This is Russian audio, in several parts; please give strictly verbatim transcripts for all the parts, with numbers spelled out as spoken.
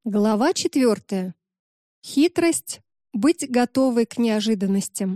Глава четвертая. Хитрость — быть готовой к неожиданностям.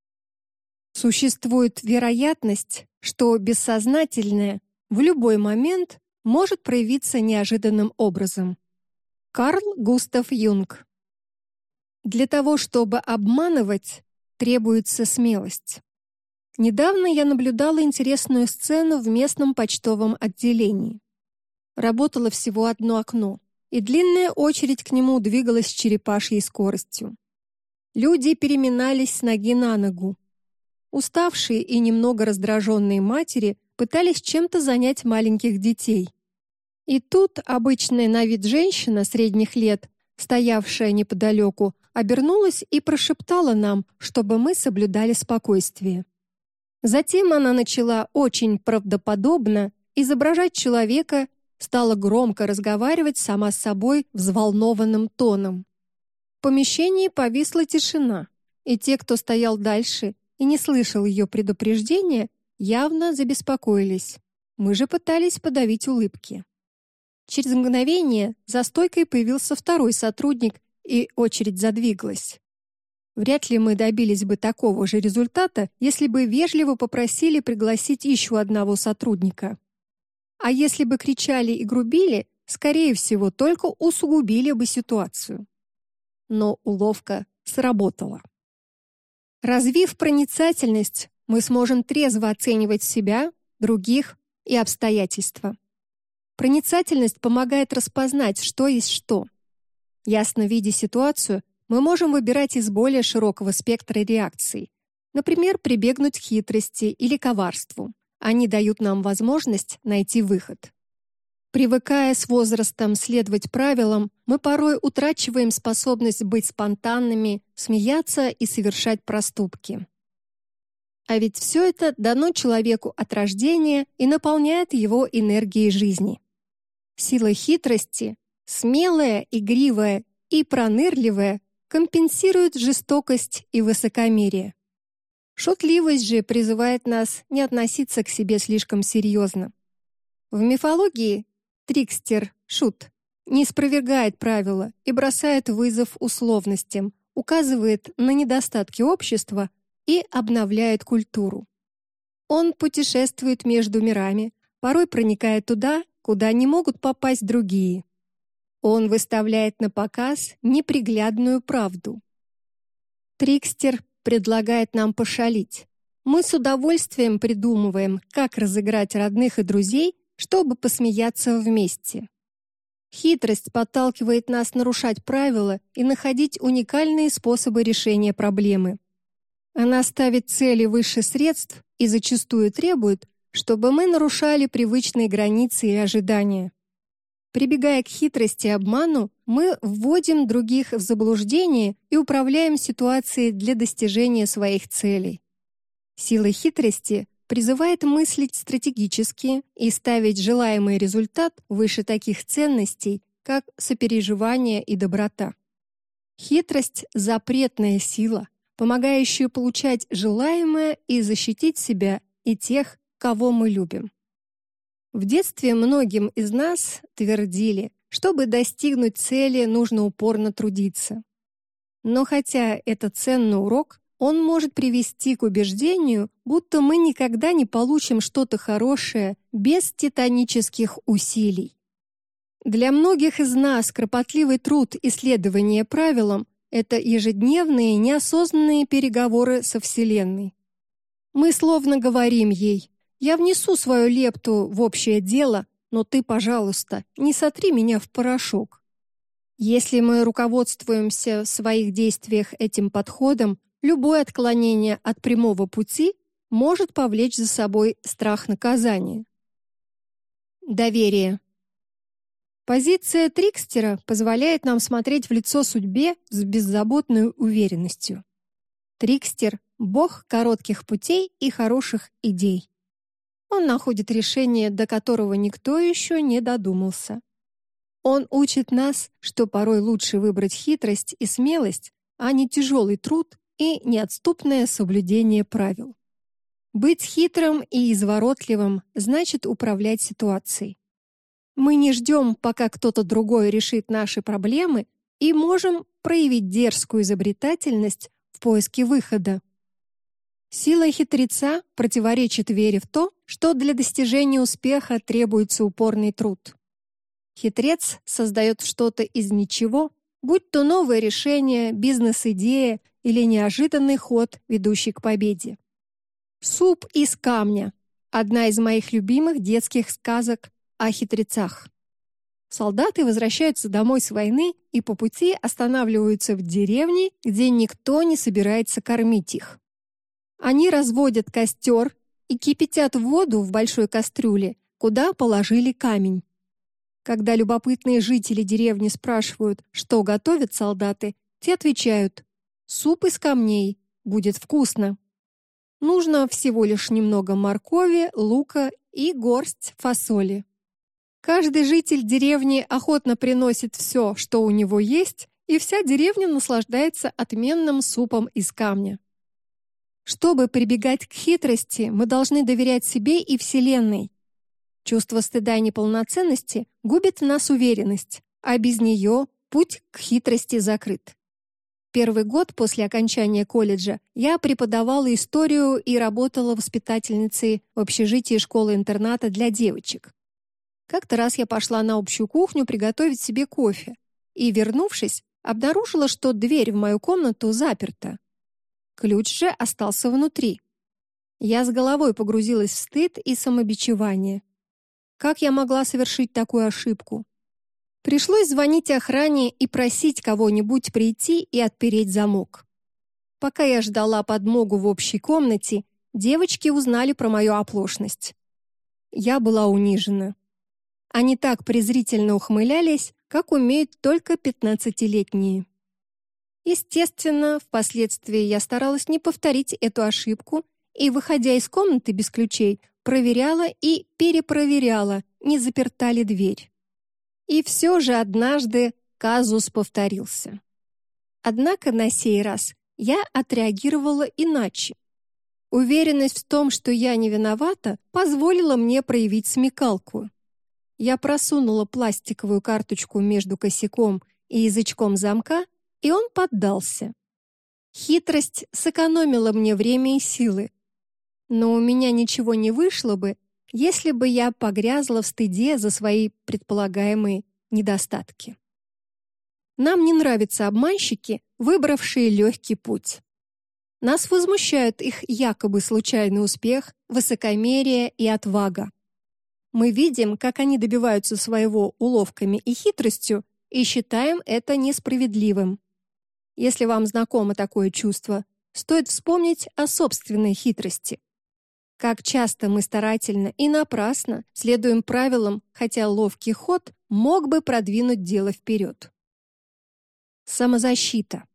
Существует вероятность, что бессознательное в любой момент может проявиться неожиданным образом. Карл Густав Юнг. Для того, чтобы обманывать, требуется смелость. Недавно я наблюдала интересную сцену в местном почтовом отделении. Работало всего одно окно, и длинная очередь к нему двигалась с черепашьей скоростью. Люди переминались с ноги на ногу. Уставшие и немного раздраженные матери пытались чем-то занять маленьких детей. И тут обычная на вид женщина средних лет, стоявшая неподалеку, обернулась и прошептала нам, чтобы мы соблюдали спокойствие. Затем она начала очень правдоподобно изображать человека, стала громко разговаривать сама с собой взволнованным тоном. В помещении повисла тишина, и те, кто стоял дальше и не слышал ее предупреждения, явно забеспокоились. Мы же пытались подавить улыбки. Через мгновение за стойкой появился второй сотрудник, и очередь задвигалась. Вряд ли мы добились бы такого же результата, если бы вежливо попросили пригласить еще одного сотрудника. А если бы кричали и грубили, скорее всего, только усугубили бы ситуацию. Но уловка сработала. Развив проницательность, мы сможем трезво оценивать себя, других и обстоятельства. Проницательность помогает распознать, что есть что. Ясно видя ситуацию, мы можем выбирать из более широкого спектра реакций. Например, прибегнуть к хитрости или коварству. Они дают нам возможность найти выход. Привыкая с возрастом следовать правилам, мы порой утрачиваем способность быть спонтанными, смеяться и совершать проступки. А ведь все это дано человеку от рождения и наполняет его энергией жизни. Сила хитрости, смелая, игривая и пронырливая, компенсирует жестокость и высокомерие. Шутливость же призывает нас не относиться к себе слишком серьезно. В мифологии трикстер, шут, не спровергает правила и бросает вызов условностям, указывает на недостатки общества и обновляет культуру. Он путешествует между мирами, порой проникая туда, куда не могут попасть другие. Он выставляет на показ неприглядную правду. Трикстер предлагает нам пошалить. Мы с удовольствием придумываем, как разыграть родных и друзей, чтобы посмеяться вместе. Хитрость подталкивает нас нарушать правила и находить уникальные способы решения проблемы. Она ставит цели выше средств и зачастую требует, чтобы мы нарушали привычные границы и ожидания. Прибегая к хитрости и обману, мы вводим других в заблуждение и управляем ситуацией для достижения своих целей. Сила хитрости призывает мыслить стратегически и ставить желаемый результат выше таких ценностей, как сопереживание и доброта. Хитрость — запретная сила, помогающая получать желаемое и защитить себя и тех, кого мы любим. В детстве многим из нас твердили, чтобы достигнуть цели, нужно упорно трудиться. Но хотя это ценный урок, он может привести к убеждению, будто мы никогда не получим что-то хорошее без титанических усилий. Для многих из нас кропотливый труд и следование правилам — это ежедневные неосознанные переговоры со Вселенной. Мы словно говорим ей: «Я внесу свою лепту в общее дело, но ты, пожалуйста, не сотри меня в порошок». Если мы руководствуемся в своих действиях этим подходом, любое отклонение от прямого пути может повлечь за собой страх наказания. Доверие. Позиция трикстера позволяет нам смотреть в лицо судьбе с беззаботной уверенностью. Трикстер — бог коротких путей и хороших идей. Он находит решение, до которого никто еще не додумался. Он учит нас, что порой лучше выбрать хитрость и смелость, а не тяжелый труд и неотступное соблюдение правил. Быть хитрым и изворотливым значит управлять ситуацией. Мы не ждем, пока кто-то другой решит наши проблемы, и можем проявить дерзкую изобретательность в поиске выхода. Сила хитреца противоречит вере в то, что для достижения успеха требуется упорный труд. Хитрец создает что-то из ничего, будь то новое решение, бизнес-идея или неожиданный ход, ведущий к победе. «Суп из камня» — одна из моих любимых детских сказок о хитрецах. Солдаты возвращаются домой с войны и по пути останавливаются в деревне, где никто не собирается кормить их. Они разводят костер и кипятят воду в большой кастрюле, куда положили камень. Когда любопытные жители деревни спрашивают, что готовят солдаты, те отвечают: «Суп из камней, будет вкусно». Нужно всего лишь немного моркови, лука и горсть фасоли. Каждый житель деревни охотно приносит все, что у него есть, и вся деревня наслаждается отменным супом из камня. Чтобы прибегать к хитрости, мы должны доверять себе и Вселенной. Чувство стыда и неполноценности губит в нас уверенность, а без нее путь к хитрости закрыт. Первый год после окончания колледжа я преподавала историю и работала воспитательницей в общежитии школы-интерната для девочек. Как-то раз я пошла на общую кухню приготовить себе кофе и, вернувшись, обнаружила, что дверь в мою комнату заперта. Ключ же остался внутри. Я с головой погрузилась в стыд и самобичевание. Как я могла совершить такую ошибку? Пришлось звонить охране и просить кого-нибудь прийти и отпереть замок. Пока я ждала подмогу в общей комнате, девочки узнали про мою оплошность. Я была унижена. Они так презрительно ухмылялись, как умеют только пятнадцатилетние. Естественно, впоследствии я старалась не повторить эту ошибку и, выходя из комнаты без ключей, проверяла и перепроверяла, не заперта ли дверь. И все же однажды казус повторился. Однако на сей раз я отреагировала иначе. Уверенность в том, что я не виновата, позволила мне проявить смекалку. Я просунула пластиковую карточку между косяком и язычком замка, и он поддался. Хитрость сэкономила мне время и силы. Но у меня ничего не вышло бы, если бы я погрязла в стыде за свои предполагаемые недостатки. Нам не нравятся обманщики, выбравшие легкий путь. Нас возмущают их якобы случайный успех, высокомерие и отвага. Мы видим, как они добиваются своего уловками и хитростью, и считаем это несправедливым. Если вам знакомо такое чувство, стоит вспомнить о собственной хитрости. Как часто мы старательно и напрасно следуем правилам, хотя ловкий ход мог бы продвинуть дело вперед. Самозащита.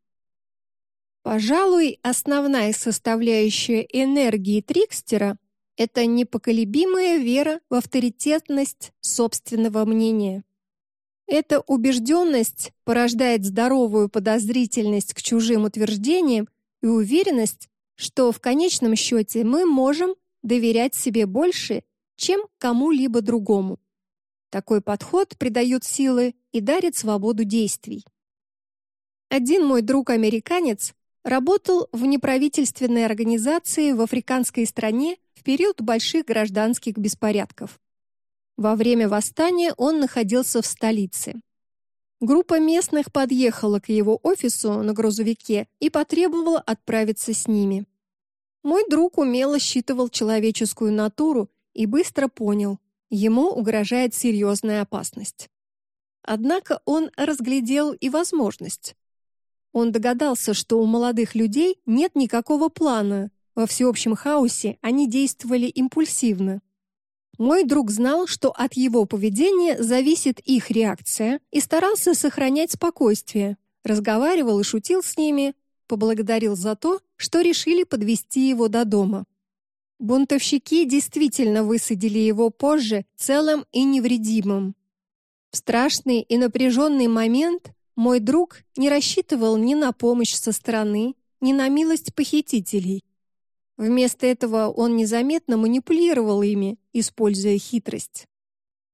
Пожалуй, основная составляющая энергии трикстера — это непоколебимая вера в авторитетность собственного мнения. Эта убежденность порождает здоровую подозрительность к чужим утверждениям и уверенность, что в конечном счете мы можем доверять себе больше, чем кому-либо другому. Такой подход придает силы и дарит свободу действий. Один мой друг-американец работал в неправительственной организации в африканской стране в период больших гражданских беспорядков. Во время восстания он находился в столице. Группа местных подъехала к его офису на грузовике и потребовала отправиться с ними. Мой друг умело считывал человеческую натуру и быстро понял, ему угрожает серьезная опасность. Однако он разглядел и возможность. Он догадался, что у молодых людей нет никакого плана, во всеобщем хаосе они действовали импульсивно. Мой друг знал, что от его поведения зависит их реакция, и старался сохранять спокойствие, разговаривал и шутил с ними, поблагодарил за то, что решили подвезти его до дома. Бунтовщики действительно высадили его позже целым и невредимым. В страшный и напряженный момент мой друг не рассчитывал ни на помощь со стороны, ни на милость похитителей. Вместо этого он незаметно манипулировал ими, используя хитрость.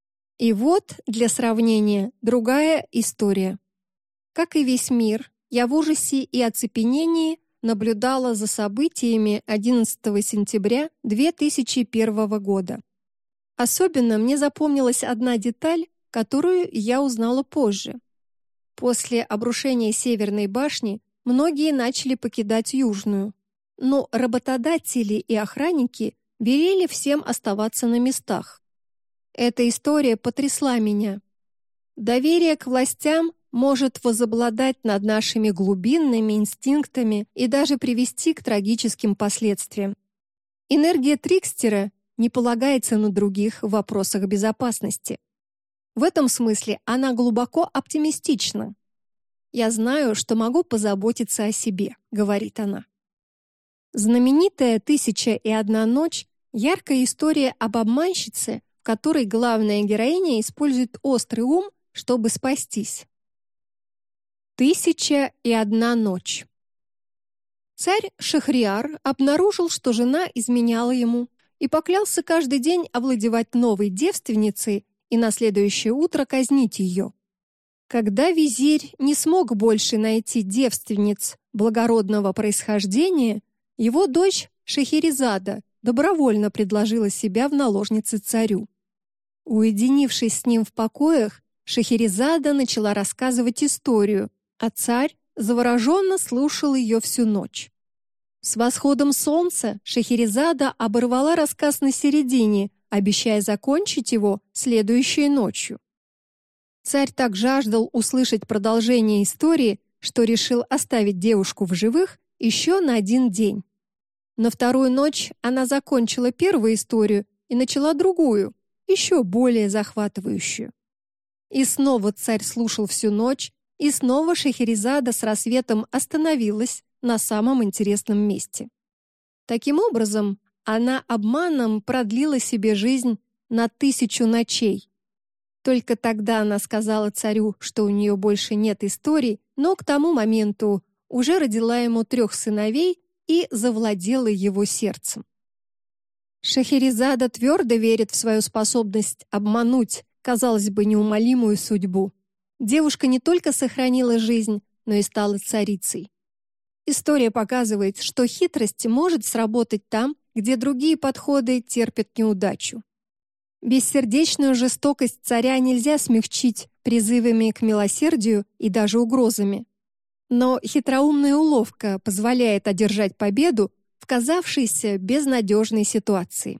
И вот, для сравнения, другая история. Как и весь мир, я в ужасе и оцепенении наблюдала за событиями одиннадцатого сентября две тысячи первого года. Особенно мне запомнилась одна деталь, которую я узнала позже. После обрушения Северной башни многие начали покидать Южную, но работодатели и охранники велели всем оставаться на местах. Эта история потрясла меня. Доверие к властям может возобладать над нашими глубинными инстинктами и даже привести к трагическим последствиям. Энергия трикстера не полагается на других в вопросах безопасности. В этом смысле она глубоко оптимистична. «Я знаю, что могу позаботиться о себе», — говорит она. Знаменитая «Тысяча и одна ночь» — яркая история об обманщице, в которой главная героиня использует острый ум, чтобы спастись. «Тысяча и одна ночь». Царь Шахрияр обнаружил, что жена изменяла ему, и поклялся каждый день овладевать новой девственницей и на следующее утро казнить ее. Когда визирь не смог больше найти девственниц благородного происхождения, его дочь Шахерезада добровольно предложила себя в наложницы царю. Уединившись с ним в покоях, Шахерезада начала рассказывать историю, а царь завороженно слушал ее всю ночь. С восходом солнца Шахерезада оборвала рассказ на середине, обещая закончить его следующей ночью. Царь так жаждал услышать продолжение истории, что решил оставить девушку в живых еще на один день. На вторую ночь она закончила первую историю и начала другую, еще более захватывающую. И снова царь слушал всю ночь, и снова Шахерезада с рассветом остановилась на самом интересном месте. Таким образом, она обманом продлила себе жизнь на тысячу ночей. Только тогда она сказала царю, что у нее больше нет историй, но к тому моменту уже родила ему трех сыновей и завладела его сердцем. Шахерезада твердо верит в свою способность обмануть, казалось бы, неумолимую судьбу. Девушка не только сохранила жизнь, но и стала царицей. История показывает, что хитрость может сработать там, где другие подходы терпят неудачу. Бессердечную жестокость царя нельзя смягчить призывами к милосердию и даже угрозами. Но хитроумная уловка позволяет одержать победу в казавшейся безнадежной ситуации.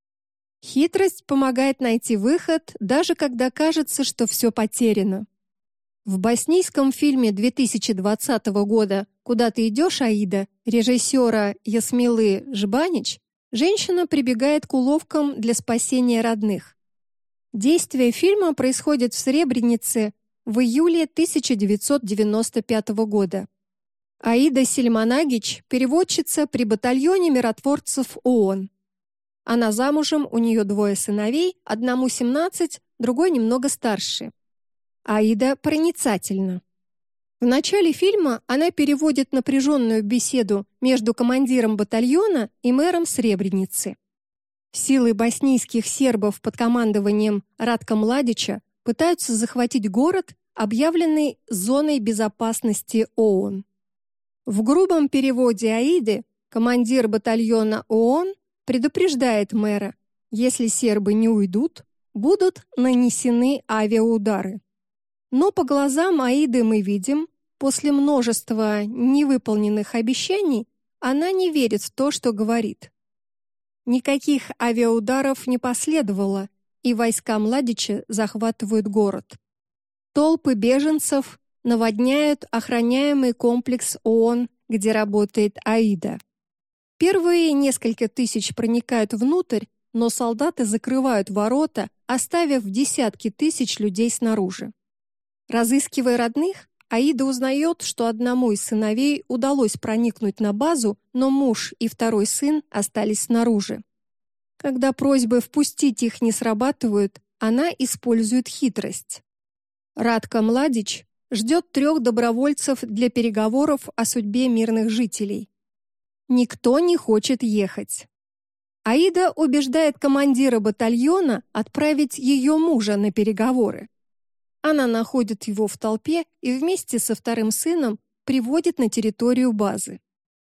Хитрость помогает найти выход, даже когда кажется, что все потеряно. В боснийском фильме две тысячи двадцатого года «Куда ты идешь, Аида» режиссера Ясмилы Жбанич женщина прибегает к уловкам для спасения родных. Действие фильма происходит в Сребренице в июле тысяча девятьсот девяносто пятого года. Аида Сельманагич – переводчица при батальоне миротворцев ООН. Она замужем, у нее двое сыновей, одному семнадцать, другой немного старше. Аида проницательна. В начале фильма она переводит напряженную беседу между командиром батальона и мэром Сребреницы. Силы боснийских сербов под командованием Радка Младича пытаются захватить город, объявленный зоной безопасности ООН. В грубом переводе Аиды командир батальона ООН предупреждает мэра: если сербы не уйдут, будут нанесены авиаудары. Но по глазам Аиды мы видим, после множества невыполненных обещаний, она не верит в то, что говорит. Никаких авиаударов не последовало, и войска Младича захватывают город. Толпы беженцев наводняют охраняемый комплекс ООН, где работает Аида. Первые несколько тысяч проникают внутрь, но солдаты закрывают ворота, оставив десятки тысяч людей снаружи. Разыскивая родных, Аида узнает, что одному из сыновей удалось проникнуть на базу, но муж и второй сын остались снаружи. Когда просьбы впустить их не срабатывают, она использует хитрость. Радка Младич ждет трех добровольцев для переговоров о судьбе мирных жителей. Никто не хочет ехать. Аида убеждает командира батальона отправить ее мужа на переговоры. Она находит его в толпе и вместе со вторым сыном приводит на территорию базы.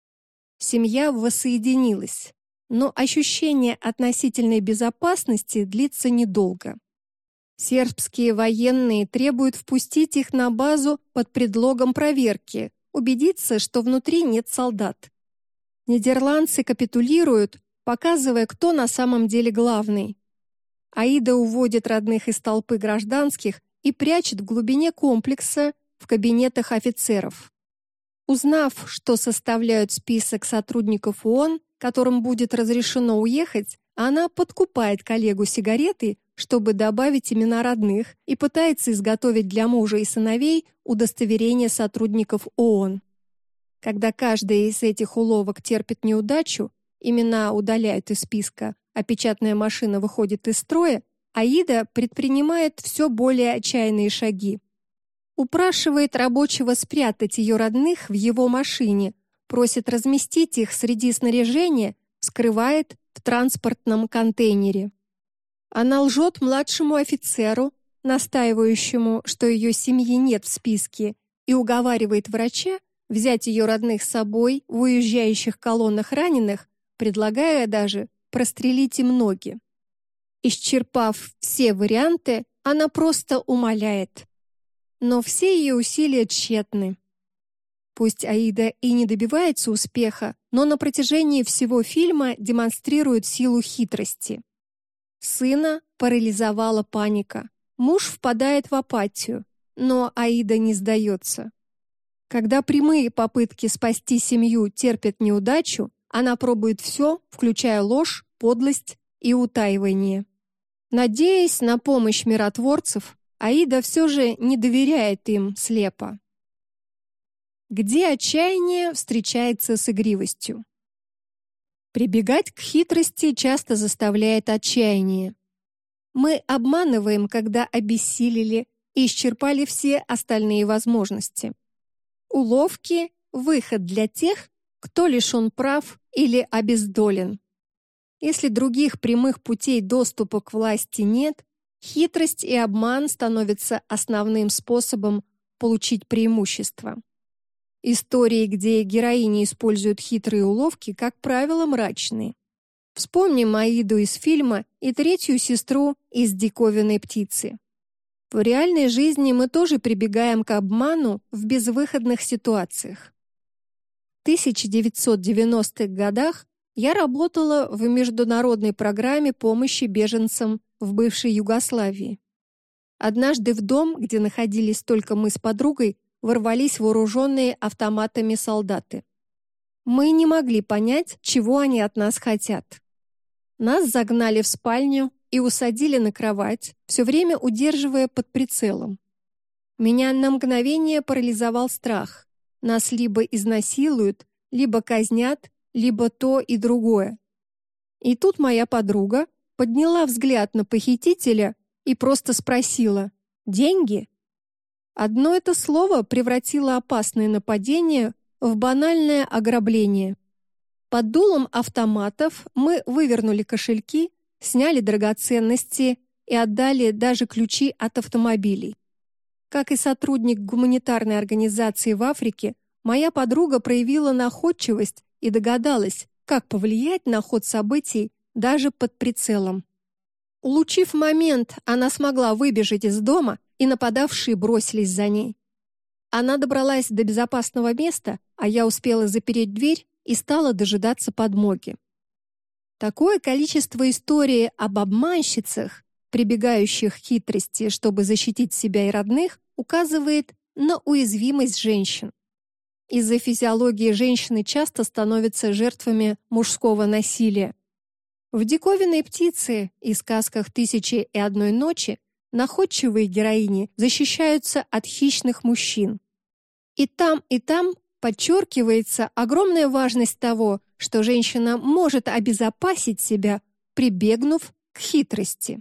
Семья воссоединилась, но ощущение относительной безопасности длится недолго. Сербские военные требуют впустить их на базу под предлогом проверки, убедиться, что внутри нет солдат. Нидерландцы капитулируют, показывая, кто на самом деле главный. Аида уводит родных из толпы гражданских и прячет в глубине комплекса в кабинетах офицеров. Узнав, что составляют список сотрудников ООН, которым будет разрешено уехать, она подкупает коллегу сигаретой, чтобы добавить имена родных, и пытается изготовить для мужа и сыновей удостоверение сотрудников ООН. Когда каждая из этих уловок терпит неудачу, имена удаляют из списка, а печатная машина выходит из строя, Аида предпринимает все более отчаянные шаги. Упрашивает рабочего спрятать ее родных в его машине, просит разместить их среди снаряжения, скрывает в транспортном контейнере. Она лжет младшему офицеру, настаивающему, что ее семьи нет в списке, и уговаривает врача взять ее родных с собой в уезжающих колоннах раненых, предлагая даже прострелить им ноги. Исчерпав все варианты, она просто умоляет. Но все ее усилия тщетны. Пусть Аида и не добивается успеха, но на протяжении всего фильма демонстрирует силу хитрости. Сына парализовала паника. Муж впадает в апатию, но Аида не сдается. Когда прямые попытки спасти семью терпят неудачу, она пробует все, включая ложь, подлость и утаивание. Надеясь на помощь миротворцев, Аида все же не доверяет им слепо. Где отчаяние встречается с игривостью? Прибегать к хитрости часто заставляет отчаяние. Мы обманываем, когда обессилели и исчерпали все остальные возможности. Уловки – выход для тех, кто лишен прав или обездолен. Если других прямых путей доступа к власти нет, хитрость и обман становятся основным способом получить преимущество. Истории, где героини используют хитрые уловки, как правило, мрачные. Вспомним Аиду из фильма и третью сестру из «Диковинной птицы». В реальной жизни мы тоже прибегаем к обману в безвыходных ситуациях. В тысяча девятьсот девяностых годах я работала в международной программе помощи беженцам в бывшей Югославии. Однажды в дом, где находились только мы с подругой, ворвались вооруженные автоматами солдаты. Мы не могли понять, чего они от нас хотят. Нас загнали в спальню и усадили на кровать, все время удерживая под прицелом. Меня на мгновение парализовал страх. Нас либо изнасилуют, либо казнят, либо то и другое. И тут моя подруга подняла взгляд на похитителя и просто спросила: «Деньги?» Одно это слово превратило опасное нападение в банальное ограбление. Под дулом автоматов мы вывернули кошельки, сняли драгоценности и отдали даже ключи от автомобилей. Как и сотрудник гуманитарной организации в Африке, моя подруга проявила находчивость и догадалась, как повлиять на ход событий даже под прицелом. Улучив момент, она смогла выбежать из дома, и нападавшие бросились за ней. Она добралась до безопасного места, а я успела запереть дверь и стала дожидаться подмоги. Такое количество историй об обманщицах, прибегающих к хитрости, чтобы защитить себя и родных, указывает на уязвимость женщин. Из-за физиологии женщины часто становятся жертвами мужского насилия. В «Диковинной птице» и сказках «Тысячи и одной ночи» находчивые героини защищаются от хищных мужчин. И там, и там подчеркивается огромная важность того, что женщина может обезопасить себя, прибегнув к хитрости.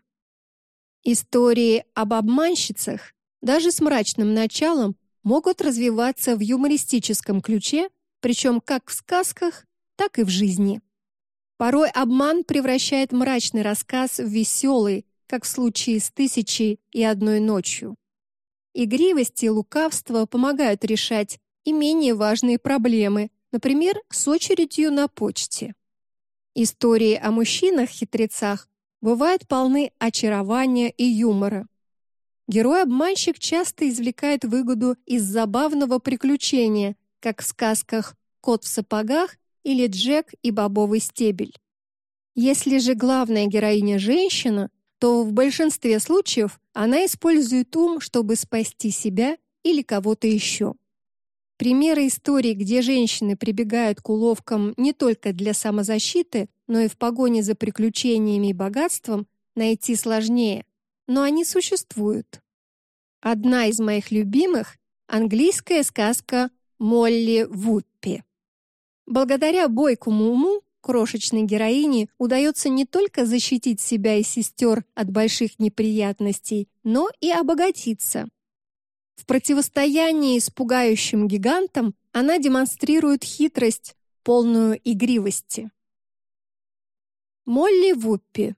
Истории об обманщицах, даже с мрачным началом, могут развиваться в юмористическом ключе, причем как в сказках, так и в жизни. Порой обман превращает мрачный рассказ в веселый, как в случае с «Тысячей и одной ночью». Игривость и лукавство помогают решать и менее важные проблемы, например, с очередью на почте. Истории о мужчинах-хитрецах бывают полны очарования и юмора. Герой-обманщик часто извлекает выгоду из забавного приключения, как в сказках «Кот в сапогах» или «Джек и бобовый стебель». Если же главная героиня женщина, то в большинстве случаев она использует ум, чтобы спасти себя или кого-то еще. Примеры историй, где женщины прибегают к уловкам не только для самозащиты, но и в погоне за приключениями и богатством, найти сложнее, но они существуют. Одна из моих любимых — английская сказка «Молли Вуппи». Благодаря бойкому уму крошечной героине удается не только защитить себя и сестер от больших неприятностей, но и обогатиться. В противостоянии с пугающим гигантом она демонстрирует хитрость, полную игривости. Молли Вуппи.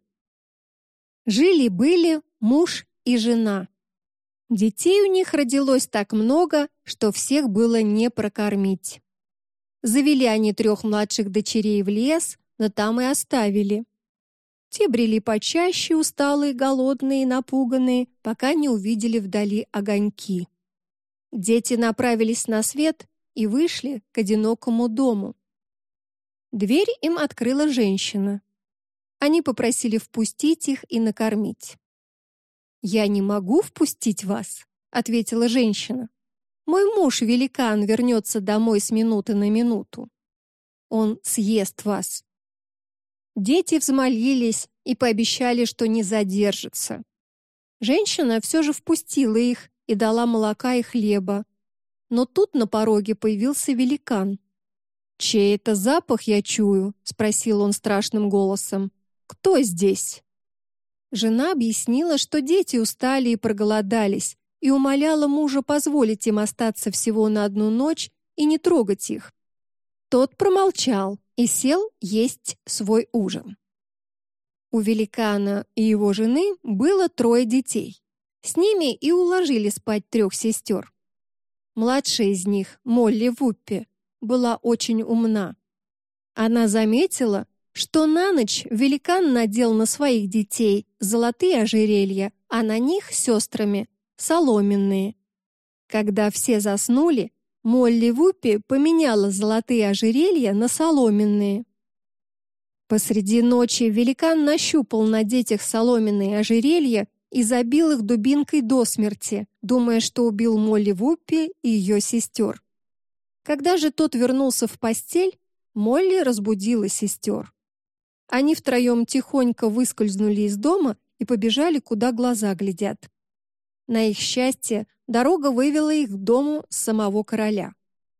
Жили-были муж и жена. Детей у них родилось так много, что всех было не прокормить. Завели они трех младших дочерей в лес, но там и оставили. Те брели почаще, усталые, голодные, напуганные, пока не увидели вдали огоньки. Дети направились на свет и вышли к одинокому дому. Дверь им открыла женщина. Они попросили впустить их и накормить. «Я не могу впустить вас», — ответила женщина. «Мой муж-великан вернется домой с минуты на минуту. Он съест вас». Дети взмолились и пообещали, что не задержатся. Женщина все же впустила их и дала молока и хлеба. Но тут на пороге появился великан. «Чей это запах я чую?» — спросил он страшным голосом. «Кто здесь?» Жена объяснила, что дети устали и проголодались, и умоляла мужа позволить им остаться всего на одну ночь и не трогать их. Тот промолчал и сел есть свой ужин. У великана и его жены было трое детей. С ними и уложили спать трех сестер. Младшая из них, Молли Вуппи, была очень умна. Она заметила, что на ночь великан надел на своих детей золотые ожерелья, а на них с сестрами соломенные. Когда все заснули, Молли Вуппи поменяла золотые ожерелья на соломенные. Посреди ночи великан нащупал на детях соломенные ожерелья и забил их дубинкой до смерти, думая, что убил Молли Вуппи и ее сестер. Когда же тот вернулся в постель, Молли разбудила сестер. Они втроем тихонько выскользнули из дома и побежали, куда глаза глядят. На их счастье, дорога вывела их к дому самого короля.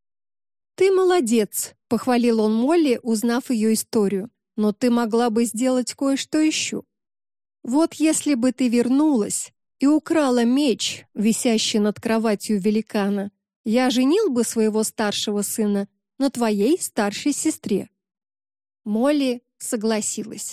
«Ты молодец», — похвалил он Молли, узнав ее историю, «но ты могла бы сделать кое-что еще. Вот если бы ты вернулась и украла меч, висящий над кроватью великана, я женил бы своего старшего сына на твоей старшей сестре». Молли согласилась.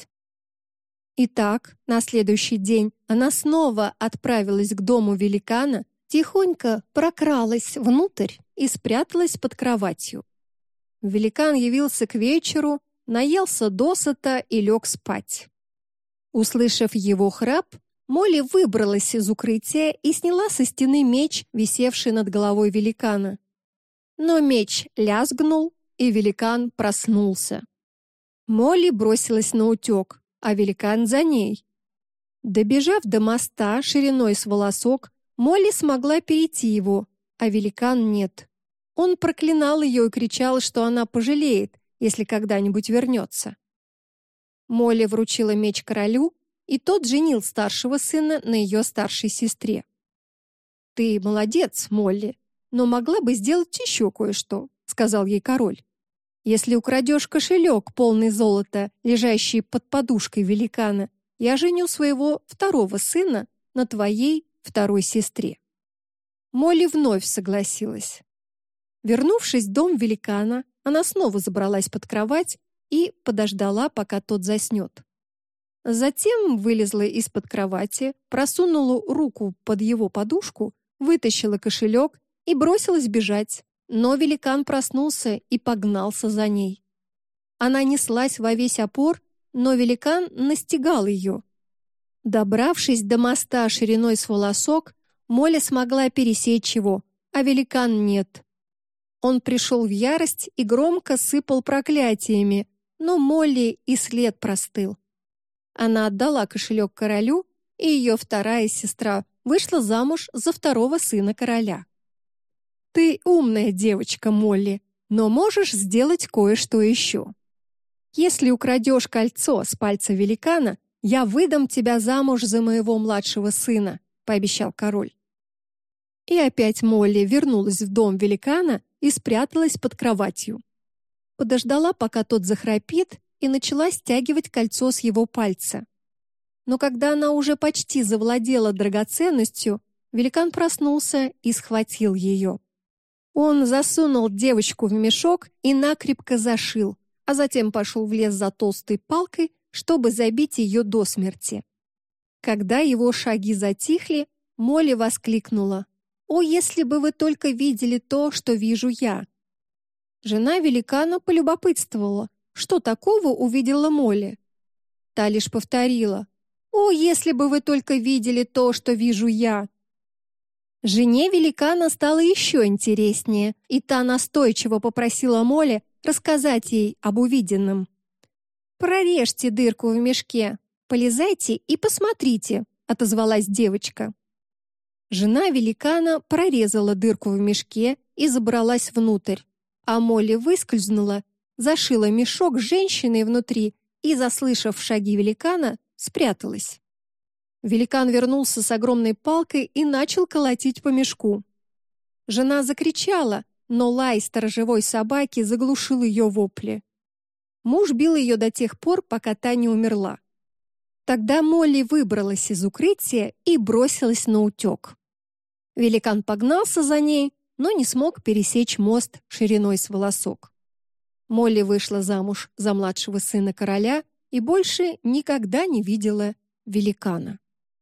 Итак, на следующий день она снова отправилась к дому великана, тихонько прокралась внутрь и спряталась под кроватью. Великан явился к вечеру, наелся досыта и лег спать. Услышав его храп, Молли выбралась из укрытия и сняла со стены меч, висевший над головой великана. Но меч лязгнул, и великан проснулся. Молли бросилась наутек, а великан за ней. Добежав до моста шириной с волосок, Молли смогла перейти его, а великан нет. Он проклинал ее и кричал, что она пожалеет, если когда-нибудь вернется. Молли вручила меч королю, и тот женил старшего сына на ее старшей сестре. «Ты молодец, Молли, но могла бы сделать еще кое-что», — сказал ей король. «Если украдешь кошелек, полный золота, лежащий под подушкой великана, я женю своего второго сына на твоей второй сестре». Молли вновь согласилась. Вернувшись в дом великана, она снова забралась под кровать и подождала, пока тот заснет. Затем вылезла из-под кровати, просунула руку под его подушку, вытащила кошелек и бросилась бежать, но великан проснулся и погнался за ней. Она неслась во весь опор, но великан настигал ее. Добравшись до моста шириной с волосок, Молли смогла пересечь его, а великан нет. Он пришел в ярость и громко сыпал проклятиями, но Молли и след простыл. Она отдала кошелек королю, и ее вторая сестра вышла замуж за второго сына короля. «Ты умная девочка, Молли, но можешь сделать кое-что еще. Если украдешь кольцо с пальца великана, я выдам тебя замуж за моего младшего сына», — пообещал король. И опять Молли вернулась в дом великана и спряталась под кроватью. Подождала, пока тот захрапит, и начала стягивать кольцо с его пальца. Но когда она уже почти завладела драгоценностью, великан проснулся и схватил ее. Он засунул девочку в мешок и накрепко зашил, а затем пошел в лес за толстой палкой, чтобы забить ее до смерти. Когда его шаги затихли, Молли воскликнула: «О, если бы вы только видели то, что вижу я!» Жена великана полюбопытствовала, что такого увидела Молли. Та лишь повторила: «О, если бы вы только видели то, что вижу я!» Жене великана стало еще интереснее, и та настойчиво попросила Молли рассказать ей об увиденном. «Прорежьте дырку в мешке, полезайте и посмотрите», — отозвалась девочка. Жена великана прорезала дырку в мешке и забралась внутрь, а Молли выскользнула, зашила мешок с женщиной внутри и, заслышав шаги великана, спряталась. Великан вернулся с огромной палкой и начал колотить по мешку. Жена закричала, но лай сторожевой собаки заглушил ее вопли. Муж бил ее до тех пор, пока та не умерла. Тогда Молли выбралась из укрытия и бросилась на утек. Великан погнался за ней, но не смог пересечь мост шириной с волосок. Молли вышла замуж за младшего сына короля и больше никогда не видела великана.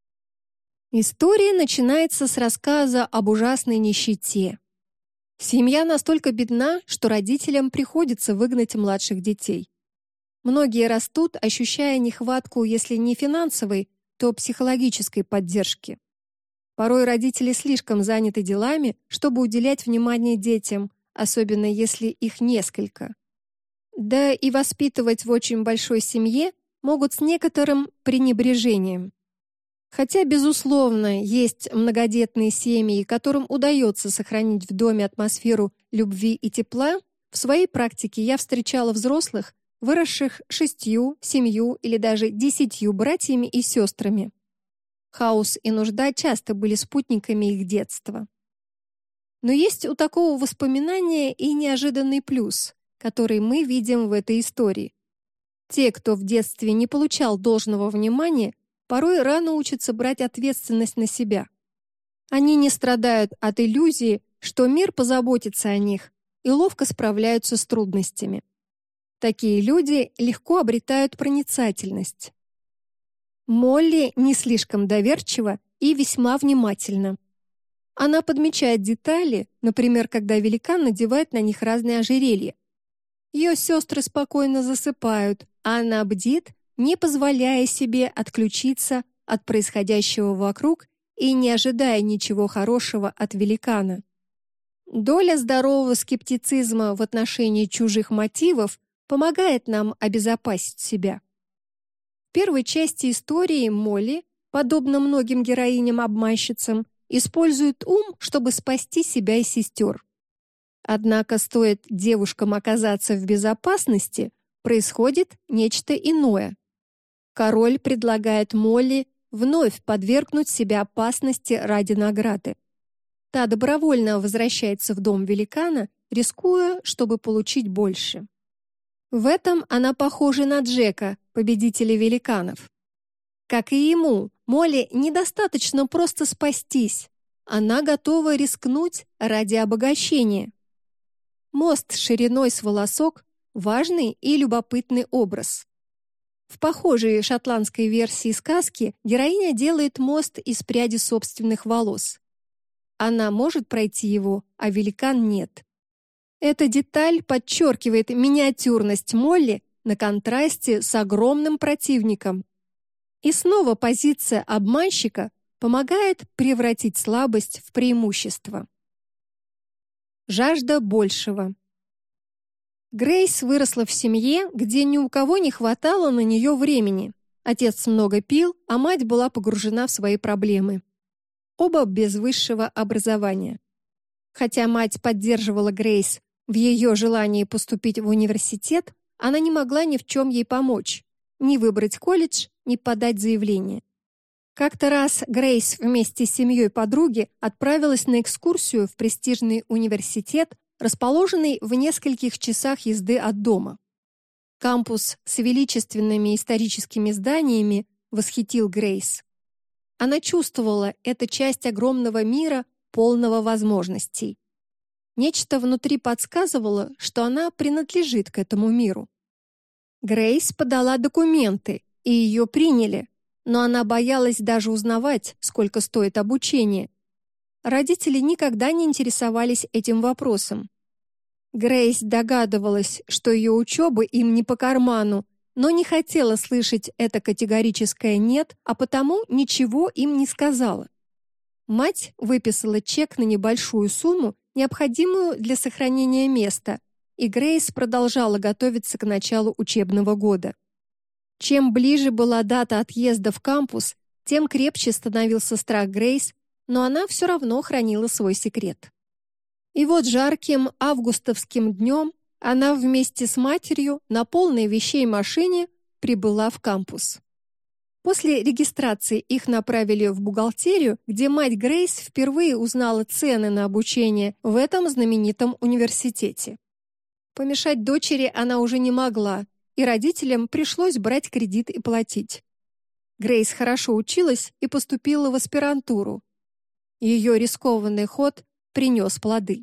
История начинается с рассказа об ужасной нищете. Семья настолько бедна, что родителям приходится выгнать младших детей. Многие растут, ощущая нехватку, если не финансовой, то психологической поддержки. Порой родители слишком заняты делами, чтобы уделять внимание детям, особенно если их несколько. Да и воспитывать в очень большой семье могут с некоторым пренебрежением. Хотя, безусловно, есть многодетные семьи, которым удается сохранить в доме атмосферу любви и тепла, в своей практике я встречала взрослых, выросших шестью, семью или даже десятью братьями и сестрами. Хаос и нужда часто были спутниками их детства. Но есть у такого воспоминания и неожиданный плюс, который мы видим в этой истории. Те, кто в детстве не получал должного внимания, порой рано учатся брать ответственность на себя. Они не страдают от иллюзии, что мир позаботится о них, и ловко справляются с трудностями. Такие люди легко обретают проницательность. Молли не слишком доверчива и весьма внимательна. Она подмечает детали, например, когда великан надевает на них разные ожерелья. Ее сестры спокойно засыпают, а она бдит, не позволяя себе отключиться от происходящего вокруг и не ожидая ничего хорошего от великана. Доля здорового скептицизма в отношении чужих мотивов помогает нам обезопасить себя. В первой части истории Молли, подобно многим героиням-обманщицам, использует ум, чтобы спасти себя и сестер. Однако стоит девушкам оказаться в безопасности, происходит нечто иное. Король предлагает Молли вновь подвергнуть себя опасности ради награды. Та добровольно возвращается в дом великана, рискуя, чтобы получить больше. В этом она похожа на Джека, победителя великанов. Как и ему, Молли недостаточно просто спастись. Она готова рискнуть ради обогащения. Мост шириной с волосок важный и любопытный образ. В похожей шотландской версии сказки героиня делает мост из пряди собственных волос. Она может пройти его, а великан нет. Эта деталь подчеркивает миниатюрность Молли на контрасте с огромным противником. И снова позиция обманщика помогает превратить слабость в преимущество. Жажда большего. Грейс выросла в семье, где ни у кого не хватало на нее времени. Отец много пил, а мать была погружена в свои проблемы. Оба без высшего образования. Хотя мать поддерживала Грейс в ее желании поступить в университет, она не могла ни в чем ей помочь, ни выбрать колледж, ни подать заявление. Как-то раз Грейс вместе с семьей подруги отправилась на экскурсию в престижный университет, расположенный в нескольких часах езды от дома. Кампус с величественными историческими зданиями восхитил Грейс. Она чувствовала, это часть огромного мира, полного возможностей. Нечто внутри подсказывало, что она принадлежит к этому миру. Грейс подала документы, и ее приняли, но она боялась даже узнавать, сколько стоит обучение. Родители никогда не интересовались этим вопросом. Грейс догадывалась, что ее учеба им не по карману, но не хотела слышать это категорическое «нет», а потому ничего им не сказала. Мать выписала чек на небольшую сумму, необходимую для сохранения места, и Грейс продолжала готовиться к началу учебного года. Чем ближе была дата отъезда в кампус, тем крепче становился страх Грейс, но она все равно хранила свой секрет. И вот жарким августовским днем она вместе с матерью на полной вещей машине прибыла в кампус. После регистрации их направили в бухгалтерию, где мать Грейс впервые узнала цены на обучение в этом знаменитом университете. Помешать дочери она уже не могла, и родителям пришлось брать кредит и платить. Грейс хорошо училась и поступила в аспирантуру. Ее рискованный ход принес плоды.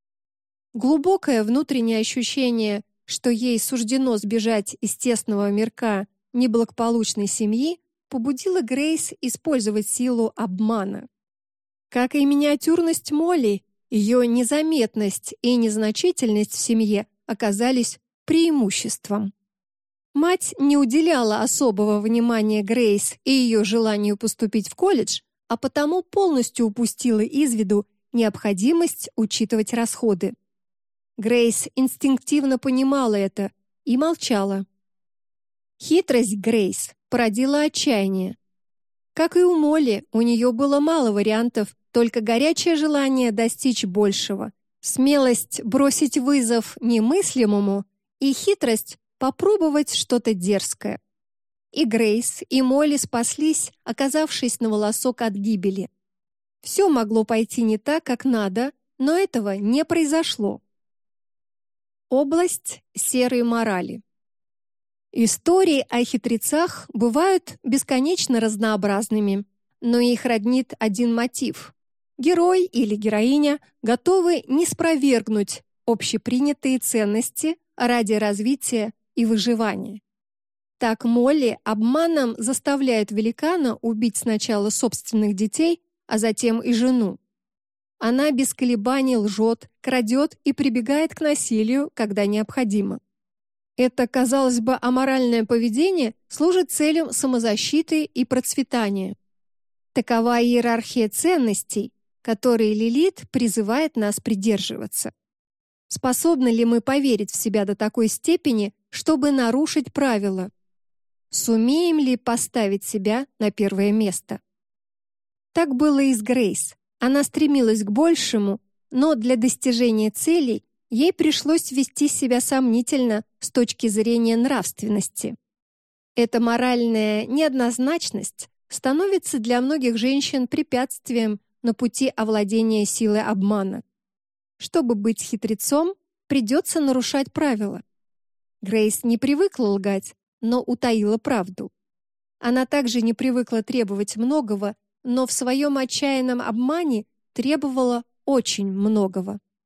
Глубокое внутреннее ощущение, что ей суждено сбежать из тесного мирка неблагополучной семьи, побудило Грейс использовать силу обмана. Как и миниатюрность Молли, ее незаметность и незначительность в семье оказались преимуществом. Мать не уделяла особого внимания Грейс и ее желанию поступить в колледж, а потому полностью упустила из виду необходимость учитывать расходы. Грейс инстинктивно понимала это и молчала. Хитрость Грейс породила отчаяние. Как и у Молли, у нее было мало вариантов, только горячее желание достичь большего, смелость бросить вызов немыслимому и хитрость попробовать что-то дерзкое. И Грейс, и Молли спаслись, оказавшись на волосок от гибели. Все могло пойти не так, как надо, но этого не произошло. Область серой морали. Истории о хитрецах бывают бесконечно разнообразными, но их роднит один мотив. Герой или героиня готовы не спровергнуть общепринятые ценности ради развития и выживания. Так Молли обманом заставляет великана убить сначала собственных детей, а затем и жену. Она без колебаний лжет, крадет и прибегает к насилию, когда необходимо. Это, казалось бы, аморальное поведение служит целям самозащиты и процветания. Такова иерархия ценностей, которой Лилит призывает нас придерживаться. Способны ли мы поверить в себя до такой степени, чтобы нарушить правила? Сумеем ли поставить себя на первое место? Так было и с Грейс. Она стремилась к большему, но для достижения целей ей пришлось вести себя сомнительно с точки зрения нравственности. Эта моральная неоднозначность становится для многих женщин препятствием на пути овладения силой обмана. Чтобы быть хитрецом, придется нарушать правила. Грейс не привыкла лгать, но утаила правду. Она также не привыкла требовать многого, но в своем отчаянном обмане требовала очень многого.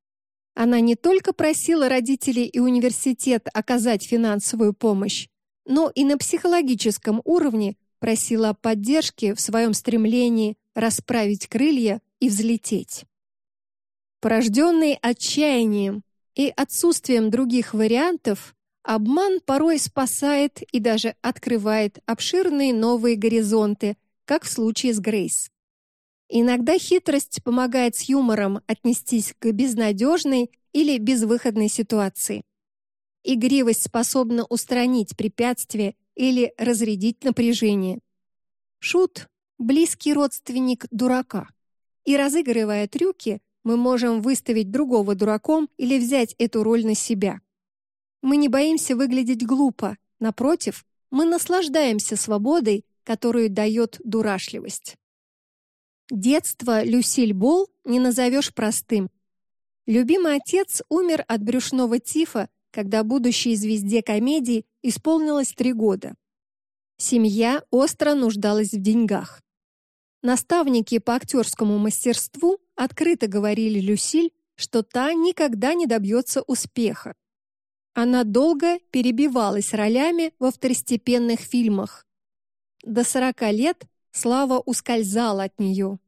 Она не только просила родителей и университет оказать финансовую помощь, но и на психологическом уровне просила о поддержке в своем стремлении расправить крылья и взлететь. Порожденный отчаянием и отсутствием других вариантов, обман порой спасает и даже открывает обширные новые горизонты, как в случае с Грейс. Иногда хитрость помогает с юмором отнестись к безнадежной или безвыходной ситуации. Игривость способна устранить препятствие или разрядить напряжение. Шут — близкий родственник дурака, и, разыгрывая трюки, мы можем выставить другого дураком или взять эту роль на себя. Мы не боимся выглядеть глупо, напротив, мы наслаждаемся свободой, которую дает дурашливость. Детство Люсиль Болл не назовешь простым. Любимый отец умер от брюшного тифа, когда будущей звезде комедий исполнилось три года. Семья остро нуждалась в деньгах. Наставники по актерскому мастерству открыто говорили Люсиль, что та никогда не добьется успеха. Она долго перебивалась ролями во второстепенных фильмах. До сорока лет слава ускользала от нее.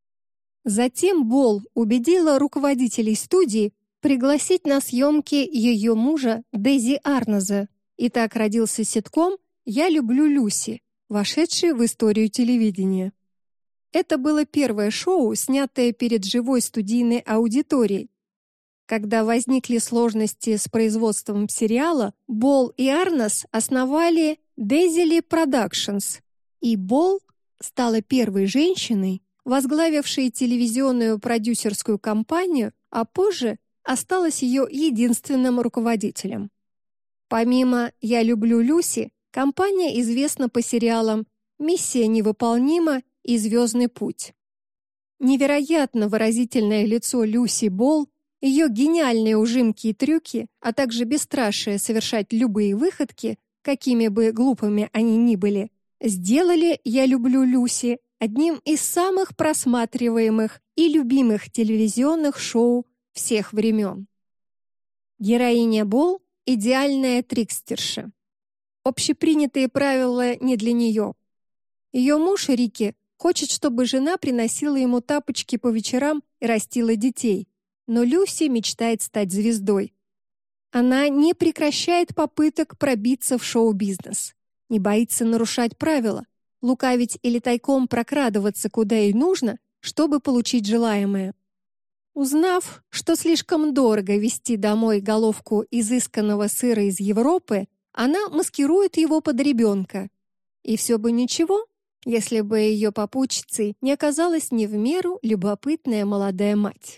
Затем Болл убедила руководителей студии пригласить на съемки ее мужа Дэзи Арноза, и так родился ситком «Я люблю Люси», вошедший в историю телевидения. Это было первое шоу, снятое перед живой студийной аудиторией. Когда возникли сложности с производством сериала, Болл и Арноз основали Дэзили Продакшнс, и Болл стала первой женщиной, возглавившей телевизионную продюсерскую компанию, а позже осталась ее единственным руководителем. Помимо «Я люблю Люси», компания известна по сериалам «Миссия невыполнима» и «Звездный путь». Невероятно выразительное лицо Люси Болл, ее гениальные ужимки и трюки, а также бесстрашие совершать любые выходки, какими бы глупыми они ни были, сделали «Я люблю Люси» одним из самых просматриваемых и любимых телевизионных шоу всех времен. Героиня Болл — идеальная трикстерша. Общепринятые правила не для нее. Ее муж Рики хочет, чтобы жена приносила ему тапочки по вечерам и растила детей, но Люси мечтает стать звездой. Она не прекращает попыток пробиться в шоу-бизнес, не боится нарушать правила, лукавить или тайком прокрадываться куда ей нужно, чтобы получить желаемое. Узнав, что слишком дорого везти домой головку изысканного сыра из Европы, она маскирует его под ребенка. И все бы ничего, если бы ее попутчицей не оказалась не в меру любопытная молодая мать.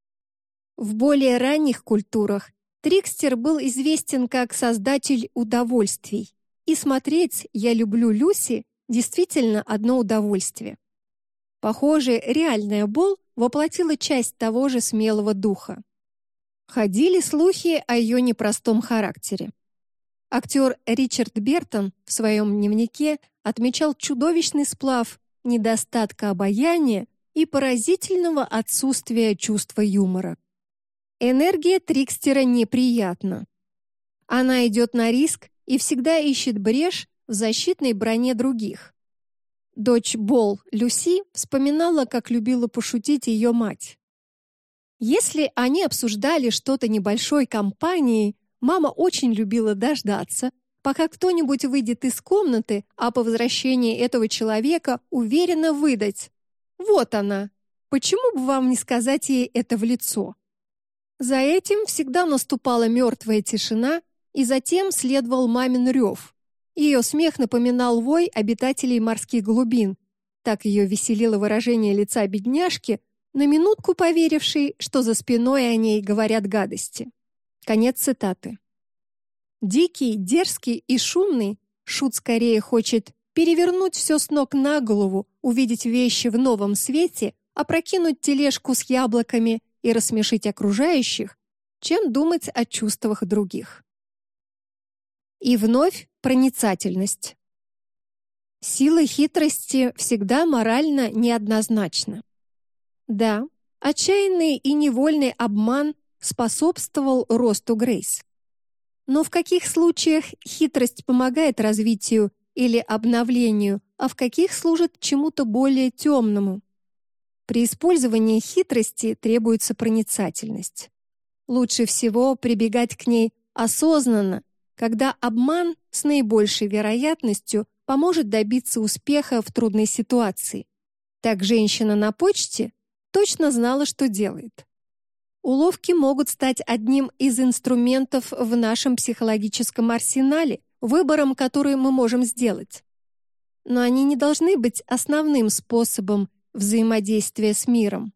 В более ранних культурах трикстер был известен как создатель удовольствий, и смотреть «Я люблю Люси» действительно одно удовольствие. Похоже, реальная Болл воплотила часть того же смелого духа. Ходили слухи о ее непростом характере. Актер Ричард Бертон в своем дневнике отмечал чудовищный сплав недостатка обаяния и поразительного отсутствия чувства юмора. Энергия трикстера неприятна. Она идет на риск и всегда ищет брешь в защитной броне других. Дочь Болл, Люси, вспоминала, как любила пошутить ее мать. Если они обсуждали что-то небольшой компанией, мама очень любила дождаться, пока кто-нибудь выйдет из комнаты, а по возвращении этого человека уверенно выдать: «Вот она! Почему бы вам не сказать ей это в лицо?» За этим всегда наступала мертвая тишина, и затем следовал мамин рев. Ее смех напоминал вой обитателей морских глубин. Так ее веселило выражение лица бедняжки, на минутку поверившей, что за спиной о ней говорят гадости. Конец цитаты. Дикий, дерзкий и шумный, Шут скорее хочет перевернуть все с ног на голову, увидеть вещи в новом свете, опрокинуть тележку с яблоками и рассмешить окружающих, чем думать о чувствах других. И вновь проницательность. Сила хитрости всегда морально неоднозначна. Да, отчаянный и невольный обман способствовал росту Грейс. Но в каких случаях хитрость помогает развитию или обновлению, а в каких служит чему-то более темному? При использовании хитрости требуется проницательность. Лучше всего прибегать к ней осознанно, когда обман с наибольшей вероятностью поможет добиться успеха в трудной ситуации. Так женщина на почте точно знала, что делает. Уловки могут стать одним из инструментов в нашем психологическом арсенале, выбором, который мы можем сделать. Но они не должны быть основным способом взаимодействия с миром.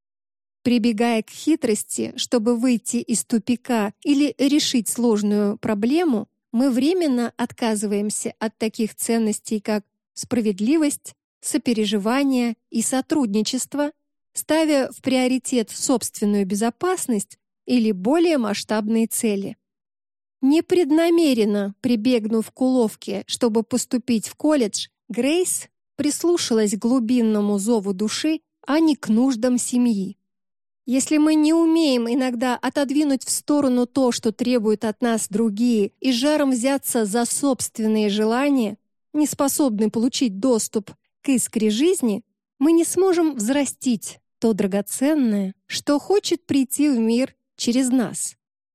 Прибегая к хитрости, чтобы выйти из тупика или решить сложную проблему, мы временно отказываемся от таких ценностей, как справедливость, сопереживание и сотрудничество, ставя в приоритет собственную безопасность или более масштабные цели. Непреднамеренно прибегнув к уловке, чтобы поступить в колледж, Грейс прислушалась к глубинному зову души, а не к нуждам семьи. Если мы не умеем иногда отодвинуть в сторону то, что требуют от нас другие, и жаром взяться за собственные желания, не способны получить доступ к искре жизни, мы не сможем взрастить то драгоценное, что хочет прийти в мир через нас.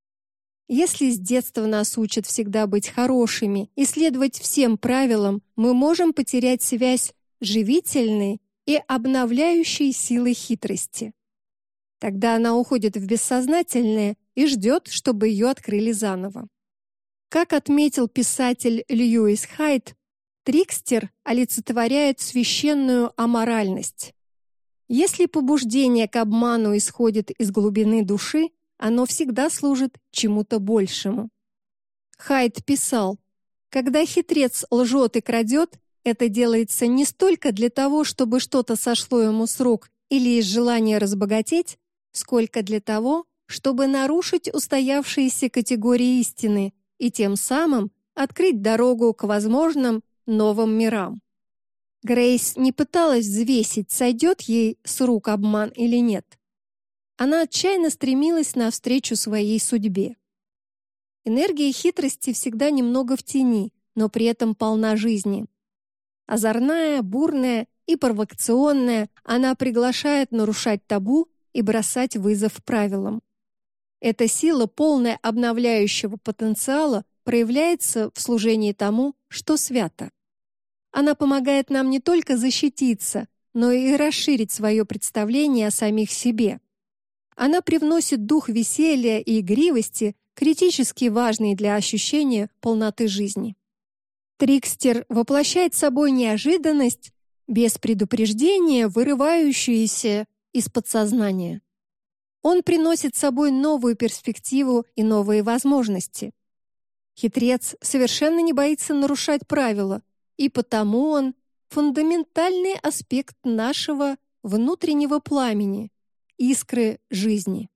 Если с детства нас учат всегда быть хорошими и следовать всем правилам, мы можем потерять связь живительной и обновляющей силы хитрости. Тогда она уходит в бессознательное и ждет, чтобы ее открыли заново. Как отметил писатель Льюис Хайд, трикстер олицетворяет священную аморальность. Если побуждение к обману исходит из глубины души, оно всегда служит чему-то большему. Хайд писал: «Когда хитрец лжет и крадет, это делается не столько для того, чтобы что-то сошло ему с рук или из желания разбогатеть, сколько для того, чтобы нарушить устоявшиеся категории истины и тем самым открыть дорогу к возможным новым мирам». Грейс не пыталась взвесить, сойдет ей с рук обман или нет. Она отчаянно стремилась навстречу своей судьбе. Энергия хитрости всегда немного в тени, но при этом полна жизни. Озорная, бурная и провокационная, она приглашает нарушать табу и бросать вызов правилам. Эта сила, полная обновляющего потенциала, проявляется в служении тому, что свято. Она помогает нам не только защититься, но и расширить свое представление о самих себе. Она привносит дух веселья и игривости, критически важный для ощущения полноты жизни. Трикстер воплощает собой неожиданность, без предупреждения вырывающуюся из подсознания. Он приносит с собой новую перспективу и новые возможности. Хитрец совершенно не боится нарушать правила, и потому он — фундаментальный аспект нашего внутреннего пламени, искры жизни.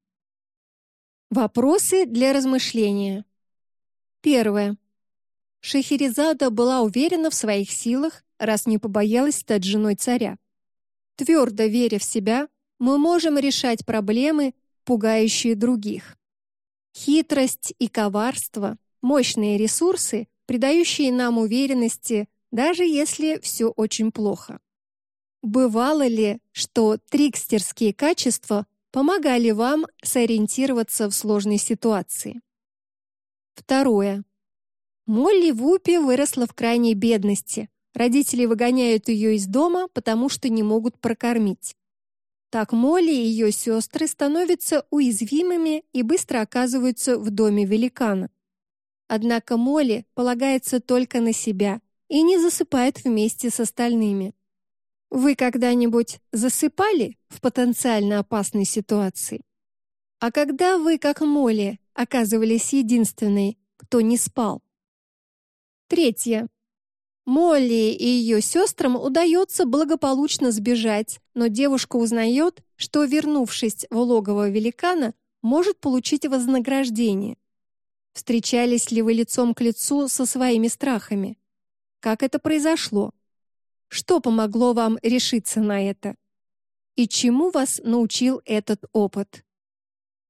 Вопросы для размышления. Первое. Шахерезада была уверена в своих силах, раз не побоялась стать женой царя. Твердо веря в себя, мы можем решать проблемы, пугающие других. Хитрость и коварство — мощные ресурсы, придающие нам уверенности, даже если все очень плохо. Бывало ли, что трикстерские качества помогали вам сориентироваться в сложной ситуации? Второе. Молли Вупи выросла в крайней бедности. Родители выгоняют ее из дома, потому что не могут прокормить. Так Молли и ее сестры становятся уязвимыми и быстро оказываются в доме великана. Однако Молли полагается только на себя и не засыпает вместе с остальными. Вы когда-нибудь засыпали в потенциально опасной ситуации? А когда вы, как Молли, оказывались единственной, кто не спал? Третье. Молли и ее сестрам удается благополучно сбежать, но девушка узнает, что, вернувшись в логово великана, может получить вознаграждение. Встречались ли вы лицом к лицу со своими страхами? Как это произошло? Что помогло вам решиться на это? И чему вас научил этот опыт?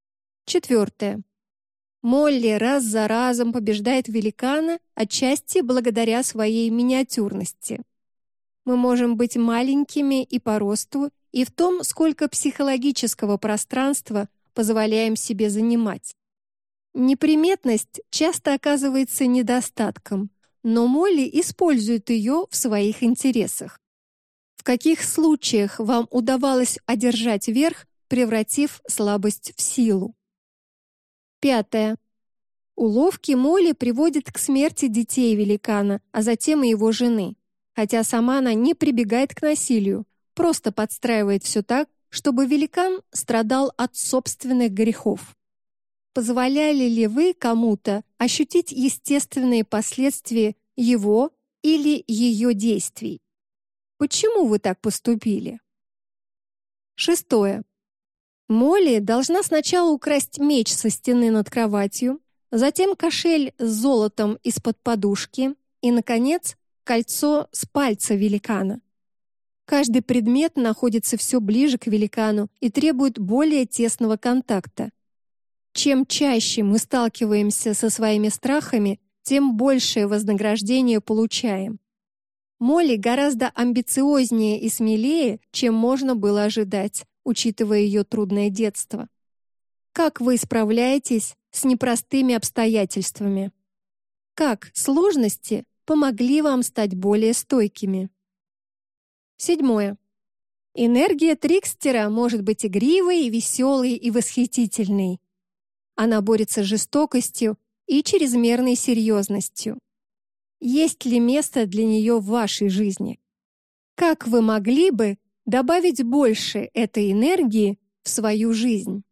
Четвертое. Молли раз за разом побеждает великана, отчасти благодаря своей миниатюрности. Мы можем быть маленькими и по росту, и в том, сколько психологического пространства позволяем себе занимать. Неприметность часто оказывается недостатком, но Молли использует ее в своих интересах. В каких случаях вам удавалось одержать верх, превратив слабость в силу? Пятое. Уловки Молли приводят к смерти детей великана, а затем и его жены. Хотя сама она не прибегает к насилию, просто подстраивает все так, чтобы великан страдал от собственных грехов. Позволяли ли вы кому-то ощутить естественные последствия его или ее действий? Почему вы так поступили? Шестое. Молли должна сначала украсть меч со стены над кроватью, затем кошель с золотом из-под подушки и, наконец, кольцо с пальца великана. Каждый предмет находится все ближе к великану и требует более тесного контакта. Чем чаще мы сталкиваемся со своими страхами, тем большее вознаграждение получаем. Молли гораздо амбициознее и смелее, чем можно было ожидать, учитывая ее трудное детство. Как вы справляетесь с непростыми обстоятельствами? Как сложности помогли вам стать более стойкими? Седьмое. Энергия трикстера может быть игривой, веселой и восхитительной. Она борется с жестокостью и чрезмерной серьезностью. Есть ли место для нее в вашей жизни? Как вы могли бы добавить больше этой энергии в свою жизнь?